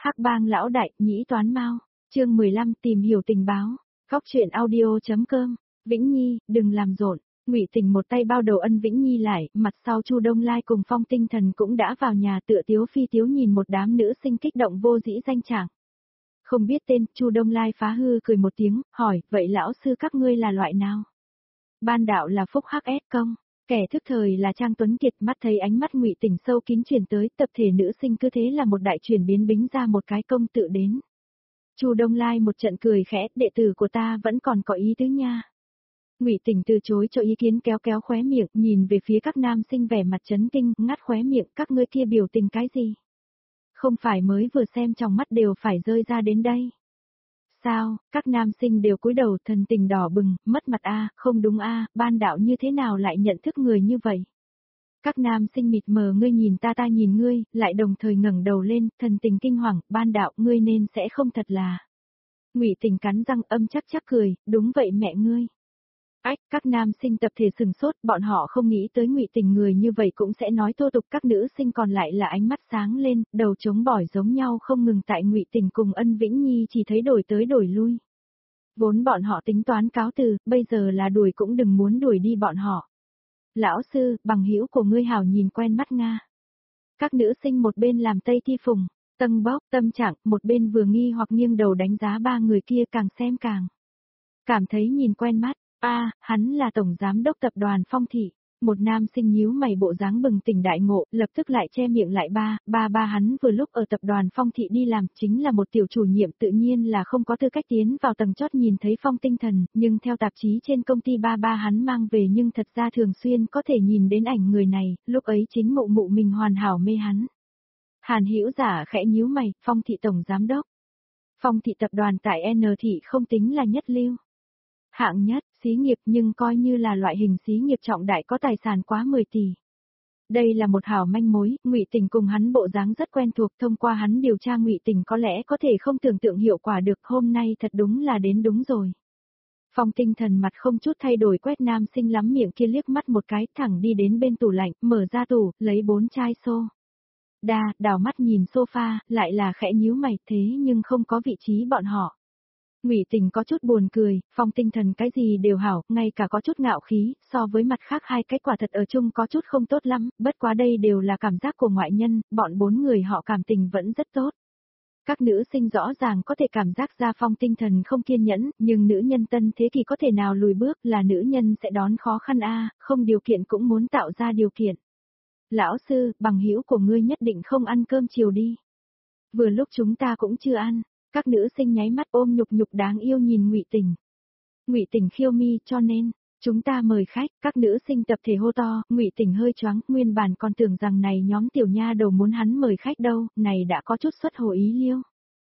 Hắc Bang lão đại, nhĩ toán mau. Chương 15 tìm hiểu tình báo. Góc truyện audio.com. Vĩnh Nhi, đừng làm rộn. Ngụy Tình một tay bao đầu Ân Vĩnh Nhi lại, mặt sau Chu Đông Lai cùng Phong Tinh Thần cũng đã vào nhà tựa tiếu phi tiếu nhìn một đám nữ sinh kích động vô dĩ danh trạng. Không biết tên, Chu Đông Lai phá hư cười một tiếng, hỏi, vậy lão sư các ngươi là loại nào? Ban đạo là Phúc HS công. Kẻ thức thời là Trang Tuấn Kiệt, mắt thấy ánh mắt Ngụy Tình sâu kín truyền tới, tập thể nữ sinh cứ thế là một đại chuyển biến bính ra một cái công tự đến. Chu Đông Lai một trận cười khẽ, đệ tử của ta vẫn còn có ý tứ nha. Ngụy Tình từ chối cho ý kiến, kéo kéo khóe miệng, nhìn về phía các nam sinh vẻ mặt chấn kinh, ngắt khóe miệng, các ngươi kia biểu tình cái gì? Không phải mới vừa xem trong mắt đều phải rơi ra đến đây. Sao, các nam sinh đều cúi đầu, thần tình đỏ bừng, mất mặt a, không đúng a, ban đạo như thế nào lại nhận thức người như vậy? Các nam sinh mịt mờ, ngươi nhìn ta nhìn ngươi, lại đồng thời ngẩng đầu lên, thần tình kinh hoàng, ban đạo ngươi nên sẽ không thật là. Ngụy Tình cắn răng âm chắc chắc cười, đúng vậy mẹ ngươi. Ách, các nam sinh tập thể sừng sốt, bọn họ không nghĩ tới Ngụy Tình người như vậy cũng sẽ nói thô tục, các nữ sinh còn lại là ánh mắt sáng lên, đầu trống bỏi giống nhau không ngừng tại Ngụy Tình cùng Ân Vĩnh Nhi chỉ thấy đổi tới đổi lui. Vốn bọn họ tính toán cáo từ, bây giờ là đuổi cũng đừng muốn đuổi đi bọn họ. Lão sư, bằng hữu của ngươi hảo nhìn quen mắt Nga. Các nữ sinh một bên làm tây thi phùng, tâng bóc, tâm trạng, một bên vừa nghi hoặc nghiêng đầu đánh giá ba người kia, càng xem càng cảm thấy nhìn quen mắt. Hắn là tổng giám đốc tập đoàn Phong Thị. Một nam sinh nhíu mày bộ dáng bừng tỉnh đại ngộ, lập tức lại che miệng lại ba hắn vừa lúc ở tập đoàn Phong Thị đi làm, chính là một tiểu chủ nhiệm, tự nhiên là không có tư cách tiến vào tầng chót nhìn thấy Phong Tinh Thần, nhưng theo tạp chí trên công ty ba hắn mang về, nhưng thật ra thường xuyên có thể nhìn đến ảnh người này, lúc ấy chính mụ mụ mình hoàn hảo mê hắn. Hàn Hữu Giả khẽ nhíu mày, Phong Thị tổng giám đốc. Phong Thị tập đoàn tại N thị không tính là nhất lưu. Hạng nhất, xí nghiệp, nhưng coi như là loại hình xí nghiệp trọng đại có tài sản quá 10 tỷ. Đây là một hảo manh mối, Ngụy Tình cùng hắn bộ dáng rất quen thuộc, thông qua hắn điều tra Ngụy Tình có lẽ có thể không tưởng tượng hiệu quả được, hôm nay thật đúng là đến đúng rồi. Phong Tinh Thần mặt không chút thay đổi quét nam sinh lắm miệng kia liếc mắt một cái, thẳng đi đến bên tủ lạnh, mở ra tủ, lấy 4 chai xô. Đảo mắt nhìn sofa, lại là khẽ nhíu mày, thế nhưng không có vị trí bọn họ. Ngụy Tình có chút buồn cười, Phong Tinh Thần cái gì đều hảo, ngay cả có chút ngạo khí, so với mặt khác hai cái quả thật ở chung có chút không tốt lắm, bất quá đây đều là cảm giác của ngoại nhân, bọn 4 người họ cảm tình vẫn rất tốt. Các nữ sinh rõ ràng có thể cảm giác ra Phong Tinh Thần không kiên nhẫn, nhưng nữ nhân tân thế kỷ có thể nào lùi bước, là nữ nhân sẽ đón khó khăn không điều kiện cũng muốn tạo ra điều kiện. Lão sư, bằng hữu của ngươi nhất định không ăn cơm chiều đi. Vừa lúc chúng ta cũng chưa ăn. Các nữ sinh nháy mắt ôm nhục đáng yêu nhìn Ngụy Tình. Ngụy Tình khiêu mi, cho nên, chúng ta mời khách, các nữ sinh tập thể hô to, Ngụy Tình hơi choáng, nguyên bản còn tưởng rằng này nhóm tiểu nha đầu muốn hắn mời khách đâu, này đã có chút xuất hồ ý liêu.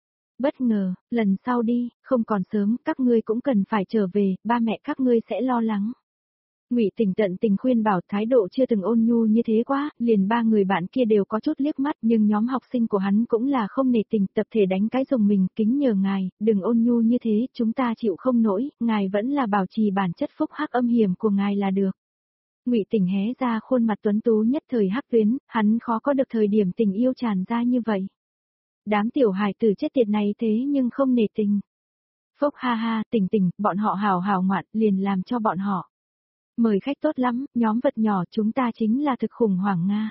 Bất ngờ, lần sau đi, không còn sớm, các ngươi cũng cần phải trở về, ba mẹ các ngươi sẽ lo lắng. Ngụy Tình tận tình khuyên bảo, thái độ chưa từng ôn nhu như thế quá, liền ba người bạn kia đều có chút liếc mắt, nhưng nhóm học sinh của hắn cũng là không nể tình, tập thể đánh cái rồng mình, kính nhờ ngài, đừng ôn nhu như thế, chúng ta chịu không nổi, ngài vẫn là bảo trì bản chất phúc hắc âm hiểm của ngài là được. Ngụy Tình hé ra khuôn mặt tuấn tú nhất thời hắc tuyến, hắn khó có được thời điểm tình yêu tràn ra như vậy. Đám tiểu hài tử chết tiệt này thế nhưng không nể tình. Phốc ha, Tình, bọn họ hào ngoạn, liền làm cho bọn họ. Mời khách tốt lắm, nhóm vật nhỏ chúng ta chính là thực khủng hoảng Nga.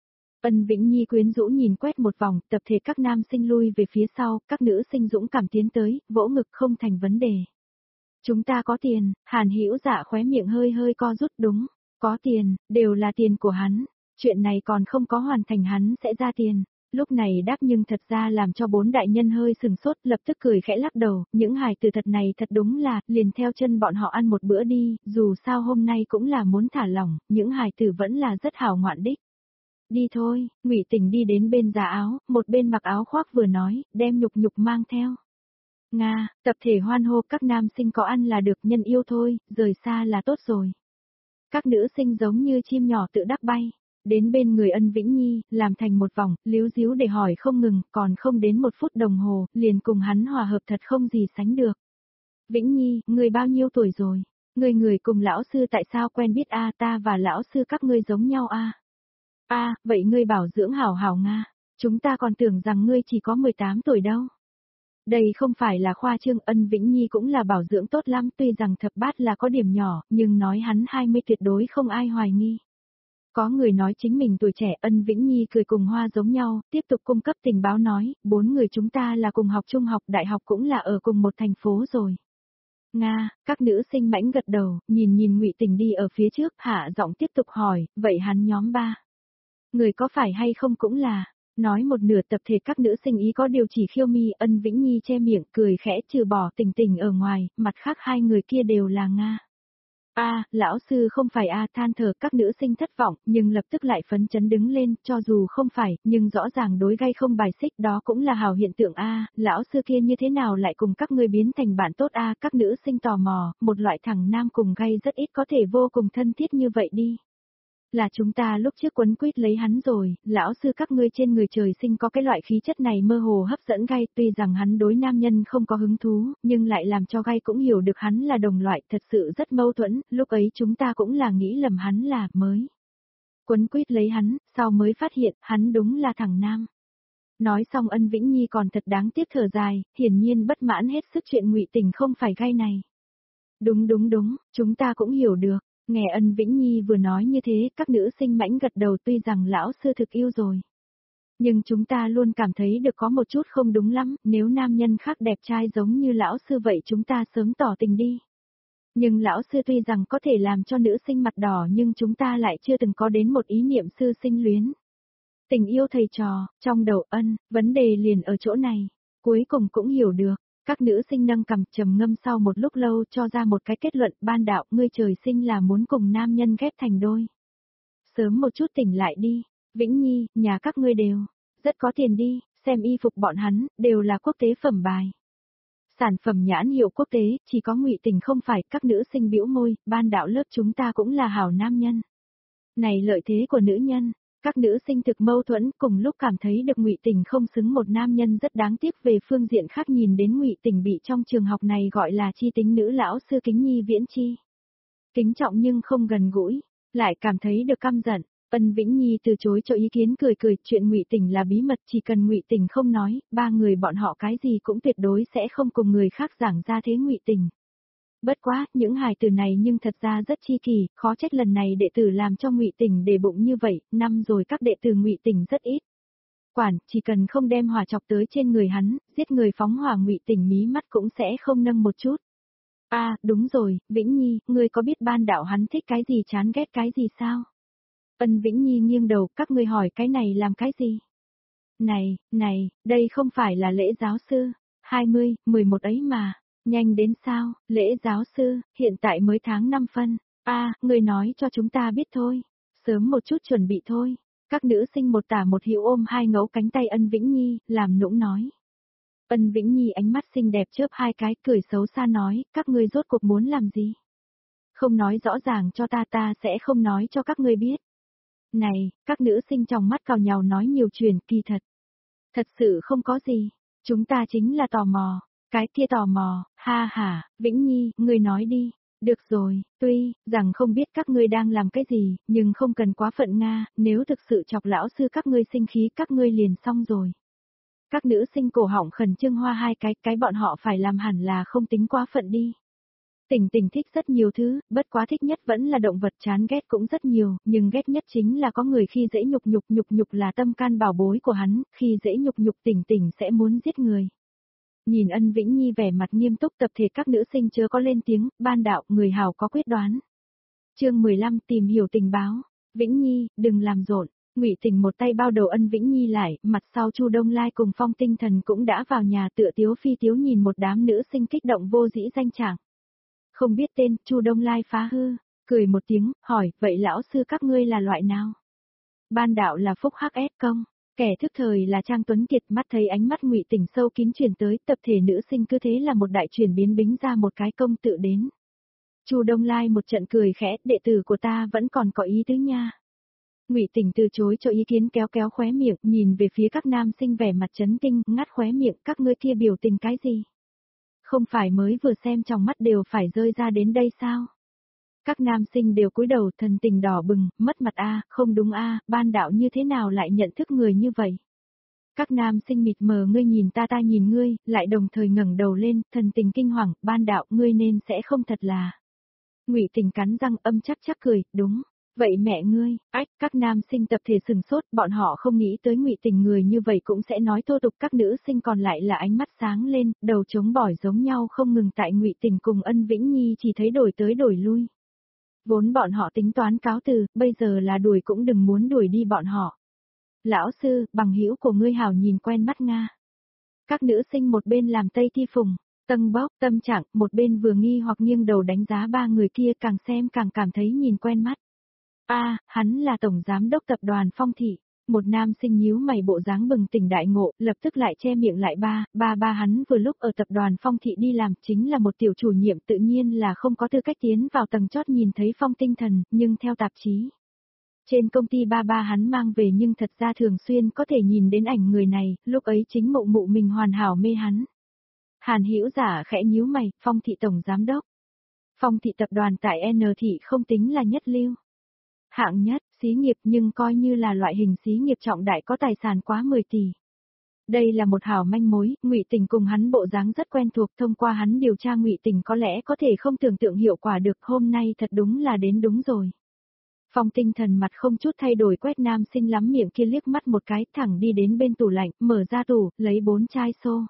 Ân Vĩnh Nhi quyến rũ nhìn quét một vòng, tập thể các nam sinh lui về phía sau, các nữ sinh dũng cảm tiến tới, vỗ ngực không thành vấn đề. Chúng ta có tiền, Hàn Hữu Dạ khóe miệng hơi co rút, đúng, có tiền, đều là tiền của hắn, chuyện này còn không có hoàn thành hắn sẽ ra tiền. Lúc này đáp nhưng thật ra làm cho 4 đại nhân hơi sừng sốt, lập tức cười khẽ lắc đầu, những hài tử thật này thật đúng là, liền theo chân bọn họ ăn một bữa đi, dù sao hôm nay cũng là muốn thả lỏng, những hài tử vẫn là rất hào ngoạn đích. Đi thôi, Ngụy Tình đi đến bên giá áo, một bên mặc áo khoác vừa nói, đem nhục mang theo. Nga, tập thể hoan hô, các nam sinh có ăn là được, nhân yêu thôi, rời xa là tốt rồi. Các nữ sinh giống như chim nhỏ tự đắc bay. Đến bên người Ân Vĩnh Nhi, làm thành một vòng, líu díu để hỏi không ngừng, còn không đến 1 phút đồng hồ, liền cùng hắn hòa hợp thật không gì sánh được. Vĩnh Nhi, người bao nhiêu tuổi rồi? Người cùng lão sư tại sao quen biết ta và lão sư các ngươi giống nhau vậy ngươi bảo dưỡng hảo Nga. Chúng ta còn tưởng rằng ngươi chỉ có 18 tuổi đâu. Đây không phải là khoa trương, Ân Vĩnh Nhi cũng là bảo dưỡng tốt lắm, tuy rằng thập bát là có điểm nhỏ, nhưng nói hắn 20 tuyệt đối không ai hoài nghi. Có người nói chính mình tuổi trẻ, Ân Vĩnh Nhi cười cùng hoa giống nhau, tiếp tục cung cấp tình báo nói, 4 người chúng ta là cùng học trung học, đại học cũng là ở cùng một thành phố rồi. Nga, các nữ sinh mãnh gật đầu, nhìn Ngụy Tình đi ở phía trước, hạ giọng tiếp tục hỏi, vậy hắn nhóm 3 người có phải hay không cũng là, nói một nửa tập thể các nữ sinh ý có điều chỉ khiêu mi, Ân Vĩnh Nhi che miệng cười khẽ, trừ bỏ Tình Tình ở ngoài, mặt khác 2 người kia đều là Nga. Lão sư không phải than thở, các nữ sinh thất vọng, nhưng lập tức lại phấn chấn đứng lên, cho dù không phải, nhưng rõ ràng đối gay không bài xích, đó cũng là hào hiện tượng lão sư kia như thế nào lại cùng các ngươi biến thành bạn tốt các nữ sinh tò mò, một loại thằng nam cùng gay rất ít có thể vô cùng thân thiết như vậy đi. Là chúng ta lúc trước quấn quýt lấy hắn rồi, lão sư các ngươi trên người trời sinh có cái loại khí chất này mơ hồ hấp dẫn gay, tuy rằng hắn đối nam nhân không có hứng thú, nhưng lại làm cho gay cũng hiểu được hắn là đồng loại, thật sự rất mâu thuẫn, lúc ấy chúng ta cũng là nghĩ lầm hắn là mới quấn quýt lấy hắn, sau mới phát hiện hắn đúng là thằng nam. Nói xong Ân Vĩnh Nhi còn thật đáng tiếc thở dài, hiển nhiên bất mãn hết sức chuyện Ngụy Tình không phải gay này. Đúng, chúng ta cũng hiểu được. Nghe Ân Vĩnh Nhi vừa nói như thế, các nữ sinh mãnh gật đầu, tuy rằng lão sư thực yêu rồi. Nhưng chúng ta luôn cảm thấy được có một chút không đúng lắm, nếu nam nhân khác đẹp trai giống như lão sư vậy chúng ta sớm tỏ tình đi. Nhưng lão sư tuy rằng có thể làm cho nữ sinh mặt đỏ nhưng chúng ta lại chưa từng có đến một ý niệm sư sinh luyến. Tình yêu thầy trò, trong đầu Ân, vấn đề liền ở chỗ này. Cuối cùng cũng hiểu được. Các nữ sinh nâng cằm trầm ngâm sau một lúc lâu cho ra một cái kết luận, ban đạo, ngươi trời sinh là muốn cùng nam nhân ghép thành đôi. Sớm một chút tỉnh lại đi, Vĩnh Nhi, nhà các ngươi đều rất có tiền đi, xem y phục bọn hắn, đều là quốc tế phẩm bài. Sản phẩm nhãn hiệu quốc tế, chỉ có Ngụy Tình không phải, các nữ sinh bĩu môi, ban đạo lớp chúng ta cũng là hảo nam nhân. Này lợi thế của nữ nhân. Các nữ sinh thực mâu thuẫn, cùng lúc cảm thấy được Ngụy Tình không xứng một nam nhân, rất đáng tiếc về phương diện khác nhìn đến Ngụy Tình bị trong trường học này gọi là chi tính nữ lão sư kính nhi viễn chi. Kính trọng nhưng không gần gũi, lại cảm thấy được căm giận. Ân Vĩnh Nhi từ chối cho ý kiến, cười, chuyện Ngụy Tình là bí mật, chỉ cần Ngụy Tình không nói, 3 người bọn họ cái gì cũng tuyệt đối sẽ không cùng người khác giảng ra thế Ngụy Tình. Bất quá, những hài tử này nhưng thật ra rất chi kỳ, khó trách lần này đệ tử làm cho Ngụy Tình để bụng như vậy, năm rồi các đệ tử Ngụy Tình rất ít. Quản, chỉ cần không đem hỏa chọc tới trên người hắn, giết người phóng hỏa, Ngụy Tình mí mắt cũng sẽ không nâng một chút. Đúng rồi, Vĩnh Nhi, ngươi có biết ban đạo hắn thích cái gì chán ghét cái gì sao? Ân Vĩnh Nhi nghiêng đầu, các ngươi hỏi cái này làm cái gì? Này, đây không phải là lễ giáo sư, 20, 11 ấy mà. Nhanh đến sao, lễ giáo sư, hiện tại mới tháng 5 phân. Người nói cho chúng ta biết thôi. Sớm một chút chuẩn bị thôi. Các nữ sinh một tả một hữu ôm hai ngấu cánh tay Ân Vĩnh Nhi, làm nũng nói. Ân Vĩnh Nhi ánh mắt xinh đẹp chớp hai cái, cười xấu xa nói, các ngươi rốt cuộc muốn làm gì? Không nói rõ ràng cho ta sẽ không nói cho các ngươi biết. Này, các nữ sinh trong mắt cào nhào nói nhiều chuyện, kỳ thật. Thật sự không có gì. Chúng ta chính là tò mò. Cái kia tò mò, Vĩnh Nhi, ngươi nói đi. Được rồi, tuy rằng không biết các ngươi đang làm cái gì, nhưng không cần quá phận Nga, nếu thực sự chọc lão sư các ngươi sinh khí các ngươi liền xong rồi. Các nữ sinh cổ họng khẩn trương hoa hai cái bọn họ phải làm hẳn là không tính quá phận đi. Tình Tình thích rất nhiều thứ, bất quá thích nhất vẫn là động vật, chán ghét cũng rất nhiều, nhưng ghét nhất chính là có người khi dễ nhục là tâm can bảo bối của hắn, khi dễ nhục Tình Tình sẽ muốn giết người. Nhìn Ân Vĩnh Nhi vẻ mặt nghiêm túc, tập thể các nữ sinh chớ có lên tiếng, ban đạo, người hào có quyết đoán. Chương 15 tìm hiểu tình báo. Vĩnh Nhi, đừng làm rộn. Ngụy Tình một tay bao đầu Ân Vĩnh Nhi lại, mặt sau Chu Đông Lai cùng Phong Tinh Thần cũng đã vào nhà, tựa tiếu phi tiếu nhìn một đám nữ sinh kích động vô dĩ danh trạng. Không biết tên, Chu Đông Lai phá hư, cười một tiếng, hỏi, vậy lão sư các ngươi là loại nào? Ban đạo là Phúc HS công. Kẻ thức thời là Trang Tuấn Kiệt, mắt thấy ánh mắt Ngụy Tình sâu kín chuyển tới, tập thể nữ sinh cứ thế là một đại chuyển biến bính ra một cái công tự đến. Chu Đông Lai một trận cười khẽ, đệ tử của ta vẫn còn có ý tứ nha. Ngụy Tình từ chối cho ý kiến, kéo khóe miệng, nhìn về phía các nam sinh vẻ mặt chấn kinh, ngắt khóe miệng, các ngươi kia biểu tình cái gì? Không phải mới vừa xem trong mắt đều phải rơi ra đến đây sao? Các nam sinh đều cúi đầu, thần tình đỏ bừng, mất mặt không đúng ban đạo như thế nào lại nhận thức người như vậy? Các nam sinh mịt mờ ngươi nhìn ta nhìn ngươi, lại đồng thời ngẩng đầu lên, thần tình kinh hoàng, ban đạo ngươi nên sẽ không thật là. Ngụy Tình cắn răng âm chắc chắc cười, đúng. Vậy mẹ ngươi, ách, các nam sinh tập thể sừng sốt, bọn họ không nghĩ tới Ngụy Tình người như vậy cũng sẽ nói thô tục, các nữ sinh còn lại là ánh mắt sáng lên, đầu trống bỏi giống nhau không ngừng tại Ngụy Tình cùng Ân Vĩnh Nhi chỉ thấy đổi tới đổi lui. Vốn bọn họ tính toán cáo từ, bây giờ là đuổi cũng đừng muốn đuổi đi bọn họ. Lão sư, bằng hữu của ngươi hảo nhìn quen mắt Nga. Các nữ sinh một bên làm tây thi phùng, tâng bốc, tâm trạng, một bên vừa nghi hoặc nghiêng đầu đánh giá ba người kia càng xem càng cảm thấy nhìn quen mắt. Hắn là tổng giám đốc tập đoàn Phong Thị. Một nam sinh nhíu mày bộ dáng bừng tỉnh đại ngộ, lập tức lại che miệng lại ba hắn vừa lúc ở tập đoàn Phong Thị đi làm chính là một tiểu chủ nhiệm tự nhiên là không có tư cách tiến vào tầng chót nhìn thấy Phong Tinh Thần, nhưng theo tạp chí. Trên công ty ba hắn mang về nhưng thật ra thường xuyên có thể nhìn đến ảnh người này, lúc ấy chính mụ mụ mình hoàn hảo mê hắn. Hàn Hữu Giả khẽ nhíu mày, Phong Thị tổng giám đốc. Phong Thị tập đoàn tại N Thị không tính là nhất lưu. Hạng nhất, xí nghiệp nhưng coi như là loại hình xí nghiệp trọng đại có tài sản quá 10 tỷ. Đây là một hảo manh mối, Ngụy Tình cùng hắn bộ dáng rất quen thuộc, thông qua hắn điều tra Ngụy Tình có lẽ có thể không tưởng tượng hiệu quả được, hôm nay thật đúng là đến đúng rồi. Phong Tinh Thần mặt không chút thay đổi quét nam sinh lắm miệng kia liếc mắt một cái, thẳng đi đến bên tủ lạnh, mở ra tủ, lấy 4 chai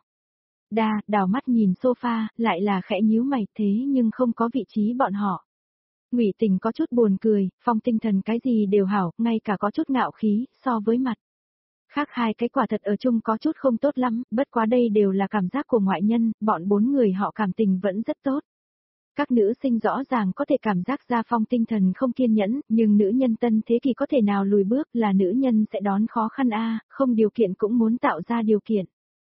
đào mắt nhìn sofa, lại là khẽ nhíu mày, thế nhưng không có vị trí bọn họ. Ngụy Tình có chút buồn cười, Phong Tinh Thần cái gì đều hảo, ngay cả có chút ngạo khí, so với mặt. Khác hai cái quả thật ở chung có chút không tốt lắm, bất quá đây đều là cảm giác của ngoại nhân, bọn 4 người họ cảm tình vẫn rất tốt. Các nữ sinh rõ ràng có thể cảm giác ra Phong Tinh Thần không kiên nhẫn, nhưng nữ nhân tân thế kỷ có thể nào lùi bước, là nữ nhân sẽ đón khó khăn không điều kiện cũng muốn tạo ra điều kiện.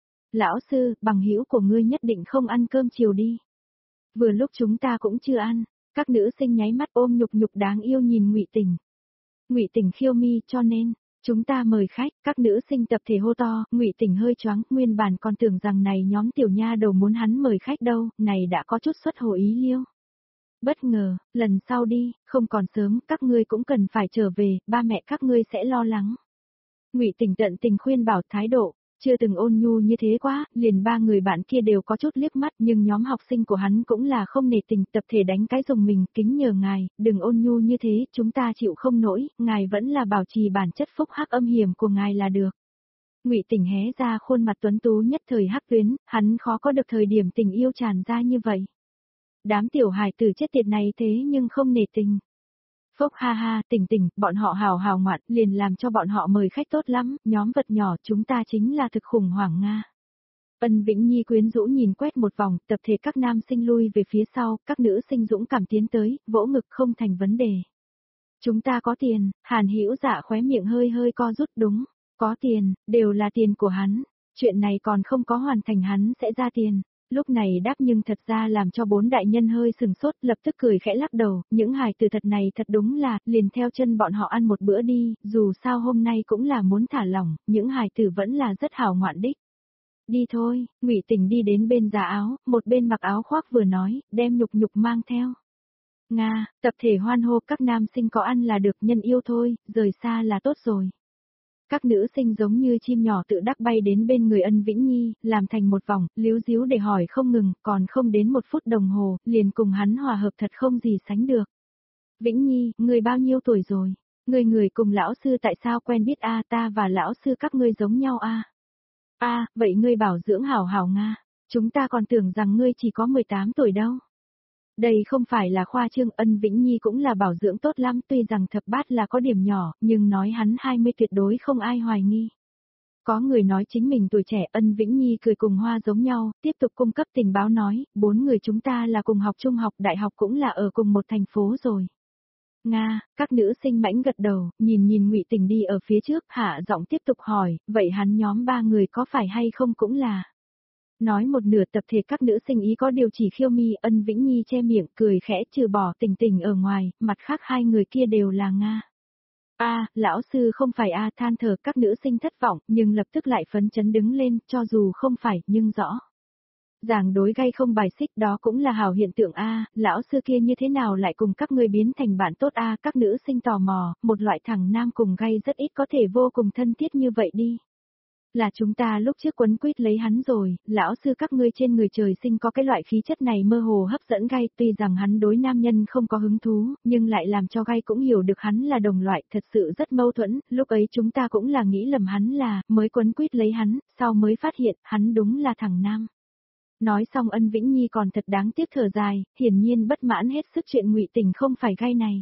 Lão sư, bằng hữu của ngươi nhất định không ăn cơm chiều đi. Vừa lúc chúng ta cũng chưa ăn. Các nữ sinh nháy mắt ôm nhục đáng yêu nhìn Ngụy Tình. Ngụy Tình khiêu mi, cho nên chúng ta mời khách, các nữ sinh tập thể hô to, Ngụy Tình hơi choáng, nguyên bản còn tưởng rằng này nhóm tiểu nha đầu muốn hắn mời khách đâu, này đã có chút xuất hồ ý liêu. Bất ngờ, lần sau đi, không còn sớm, các ngươi cũng cần phải trở về, ba mẹ các ngươi sẽ lo lắng. Ngụy Tình tận tình khuyên bảo, thái độ chưa từng ôn nhu như thế quá, liền ba người bạn kia đều có chút liếc mắt, nhưng nhóm học sinh của hắn cũng là không nể tình, tập thể đánh cái dùng mình, kính nhờ ngài, đừng ôn nhu như thế, chúng ta chịu không nổi, ngài vẫn là bảo trì bản chất phúc hắc âm hiểm của ngài là được. Ngụy Tình hé ra khuôn mặt tuấn tú nhất thời hắc tuyến, hắn khó có được thời điểm tình yêu tràn ra như vậy. Đám tiểu hài tử chết tiệt này thế nhưng không nể tình. Phốc ha ha, Tình, bọn họ hào ngoạn, liền làm cho bọn họ mời khách tốt lắm, nhóm vật nhỏ chúng ta chính là thực khủng hoảng Nga. Ân Vĩnh Nhi quyến rũ nhìn quét một vòng, tập thể các nam sinh lui về phía sau, các nữ sinh dũng cảm tiến tới, vỗ ngực không thành vấn đề. Chúng ta có tiền, Hàn Hữu Dạ khóe miệng hơi co rút, đúng, có tiền, đều là tiền của hắn, chuyện này còn không có hoàn thành hắn sẽ ra tiền. Lúc này đáp nhưng thật ra làm cho 4 đại nhân hơi sừng sốt, lập tức cười khẽ lắc đầu, những hài từ thật này thật đúng là, liền theo chân bọn họ ăn một bữa đi, dù sao hôm nay cũng là muốn thả lỏng, những hài tử vẫn là rất hào ngoạn đích. Đi thôi, Ngụy Tình đi đến bên giá áo, một bên mặc áo khoác vừa nói, đem nhục mang theo. Nga, tập thể hoan hô các nam sinh có ăn là được, nhân yêu thôi, rời xa là tốt rồi. Các nữ sinh giống như chim nhỏ tự đắc bay đến bên người Ân Vĩnh Nhi, làm thành một vòng, líu díu để hỏi không ngừng, còn không đến 1 phút đồng hồ, liền cùng hắn hòa hợp thật không gì sánh được. Vĩnh Nhi, người bao nhiêu tuổi rồi? Người cùng lão sư tại sao quen biết ta và lão sư các ngươi giống nhau vậy ngươi bảo dưỡng hảo Nga, chúng ta còn tưởng rằng ngươi chỉ có 18 tuổi đâu. Đây không phải là khoa trương, Ân Vĩnh Nhi cũng là bảo dưỡng tốt lắm, tuy rằng thập bát là có điểm nhỏ, nhưng nói hắn 20 tuyệt đối không ai hoài nghi. Có người nói chính mình tuổi trẻ, Ân Vĩnh Nhi cười cùng hoa giống nhau, tiếp tục cung cấp tình báo nói, 4 người chúng ta là cùng học trung học, đại học cũng là ở cùng một thành phố rồi. Nga, các nữ sinh mãnh gật đầu, nhìn Ngụy Tình đi ở phía trước, hạ giọng tiếp tục hỏi, vậy hắn nhóm 3 người có phải hay không cũng là. Nói một nửa tập thể các nữ sinh ý có điều chỉ khiêu mi, Ân Vĩnh Nhi che miệng cười khẽ trừ bỏ Tình ở ngoài, mặt khác 2 người kia đều là Nga. Lão sư không phải than thở các nữ sinh thất vọng, nhưng lập tức lại phấn chấn đứng lên, cho dù không phải, nhưng rõ. Giảng đối gay không bài xích đó cũng là hảo hiện tượng lão sư kia như thế nào lại cùng các ngươi biến thành bạn tốt các nữ sinh tò mò, một loại thằng nam cùng gay rất ít có thể vô cùng thân thiết như vậy đi. Là chúng ta lúc trước quấn quýt lấy hắn rồi, lão sư các ngươi trên người trời sinh có cái loại khí chất này mơ hồ hấp dẫn gai, tuy rằng hắn đối nam nhân không có hứng thú, nhưng lại làm cho gai cũng hiểu được hắn là đồng loại, thật sự rất mâu thuẫn, lúc ấy chúng ta cũng là nghĩ lầm hắn là, mới quấn quýt lấy hắn, sau mới phát hiện, hắn đúng là thằng nam. Nói xong Ân Vĩnh Nhi còn thật đáng tiếc thở dài, hiển nhiên bất mãn hết sức chuyện Ngụy Tình không phải gai này.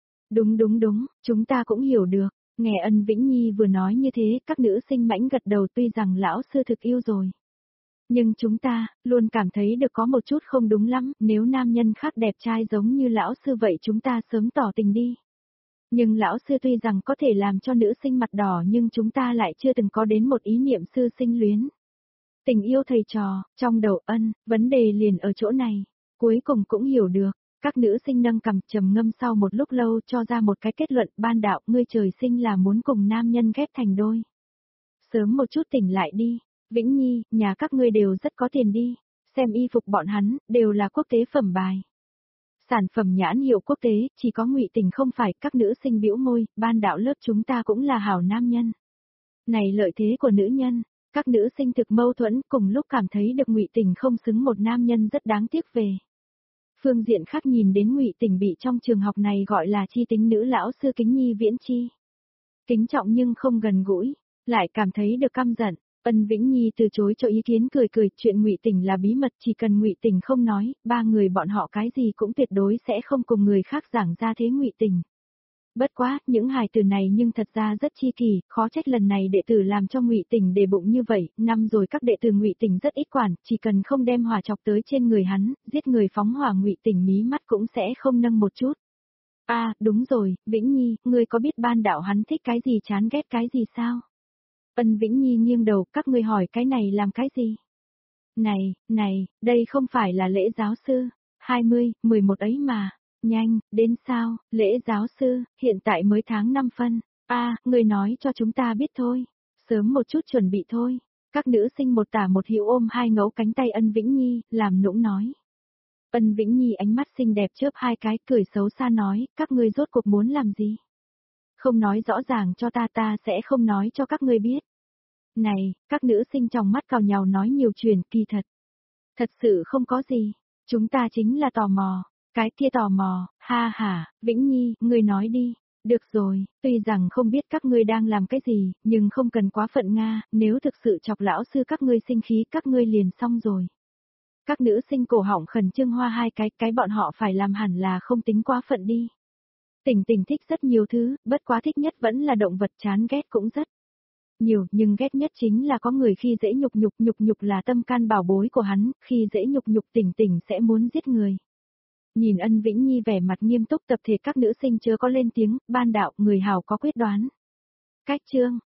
Đúng, chúng ta cũng hiểu được. Nghe Ân Vĩnh Nhi vừa nói như thế, các nữ sinh mãnh gật đầu tuy rằng lão sư thực yêu rồi. Nhưng chúng ta, luôn cảm thấy được có một chút không đúng lắm, nếu nam nhân khác đẹp trai giống như lão sư vậy chúng ta sớm tỏ tình đi. Nhưng lão sư tuy rằng có thể làm cho nữ sinh mặt đỏ nhưng chúng ta lại chưa từng có đến một ý niệm sư sinh luyến. Tình yêu thầy trò, trong đầu Ân, vấn đề liền ở chỗ này. Cuối cùng cũng hiểu được. Các nữ sinh nâng cằm trầm ngâm sau một lúc lâu cho ra một cái kết luận ban đạo ngươi trời sinh là muốn cùng nam nhân ghép thành đôi. Sớm một chút tỉnh lại đi, Vĩnh Nhi, nhà các ngươi đều rất có tiền đi, xem y phục bọn hắn, đều là quốc tế phẩm bài. Sản phẩm nhãn hiệu quốc tế, chỉ có Ngụy Tình không phải, các nữ sinh bĩu môi, ban đạo lớp chúng ta cũng là hảo nam nhân. Này lợi thế của nữ nhân, các nữ sinh thực mâu thuẫn cùng lúc cảm thấy được Ngụy Tình không xứng một nam nhân rất đáng tiếc về. Phương diện khác nhìn đến Ngụy Tình bị trong trường học này gọi là chi tính nữ lão sư kính nhi viễn chi. Kính trọng nhưng không gần gũi, lại cảm thấy được căm giận. Ân Vĩnh Nhi từ chối cho ý kiến cười chuyện Ngụy Tình là bí mật chỉ cần Ngụy Tình không nói, ba người bọn họ cái gì cũng tuyệt đối sẽ không cùng người khác giảng ra thế Ngụy Tình. Bất quá, những hài từ này nhưng thật ra rất chi kỳ, khó trách lần này đệ tử làm cho Ngụy Tình để bụng như vậy, năm rồi các đệ tử Ngụy Tình rất ít quản, chỉ cần không đem hỏa chọc tới trên người hắn, giết người phóng hỏa Ngụy Tình mí mắt cũng sẽ không nâng một chút. À, đúng rồi, Vĩnh Nhi, ngươi có biết ban đạo hắn thích cái gì chán ghét cái gì sao? Ân Vĩnh Nhi nghiêng đầu, các ngươi hỏi cái này làm cái gì? Này, đây không phải là lễ giáo sư, 20, 11 ấy mà. Nhanh, đến sao, lễ giáo sư, hiện tại mới tháng 5 phân. Người nói cho chúng ta biết thôi. Sớm một chút chuẩn bị thôi. Các nữ sinh một tả một hữu ôm hai ngấu cánh tay Ân Vĩnh Nhi, làm nũng nói. Ân Vĩnh Nhi ánh mắt xinh đẹp chớp hai cái, cười xấu xa nói, các ngươi rốt cuộc muốn làm gì? Không nói rõ ràng cho ta sẽ không nói cho các ngươi biết. Này, các nữ sinh trong mắt cào nhào nói nhiều chuyện kỳ thật. Thật sự không có gì. Chúng ta chính là tò mò. Cái kia tò mò, ha ha, Vĩnh Nhi, ngươi nói đi. Được rồi, tuy rằng không biết các ngươi đang làm cái gì, nhưng không cần quá phận Nga, nếu thực sự chọc lão sư các ngươi sinh khí các ngươi liền xong rồi. Các nữ sinh cổ họng khẩn trương hoa hai cái bọn họ phải làm hẳn là không tính quá phận đi. Tình thích rất nhiều thứ, bất quá thích nhất vẫn là động vật chán ghét cũng rất nhiều, nhưng ghét nhất chính là có người khi dễ nhục là tâm can bảo bối của hắn, khi dễ nhục tình sẽ muốn giết người. Nhìn Ân Vĩnh Nhi vẻ mặt nghiêm túc tập thể các nữ sinh chớ có lên tiếng, ban đạo người hào có quyết đoán. Cách chương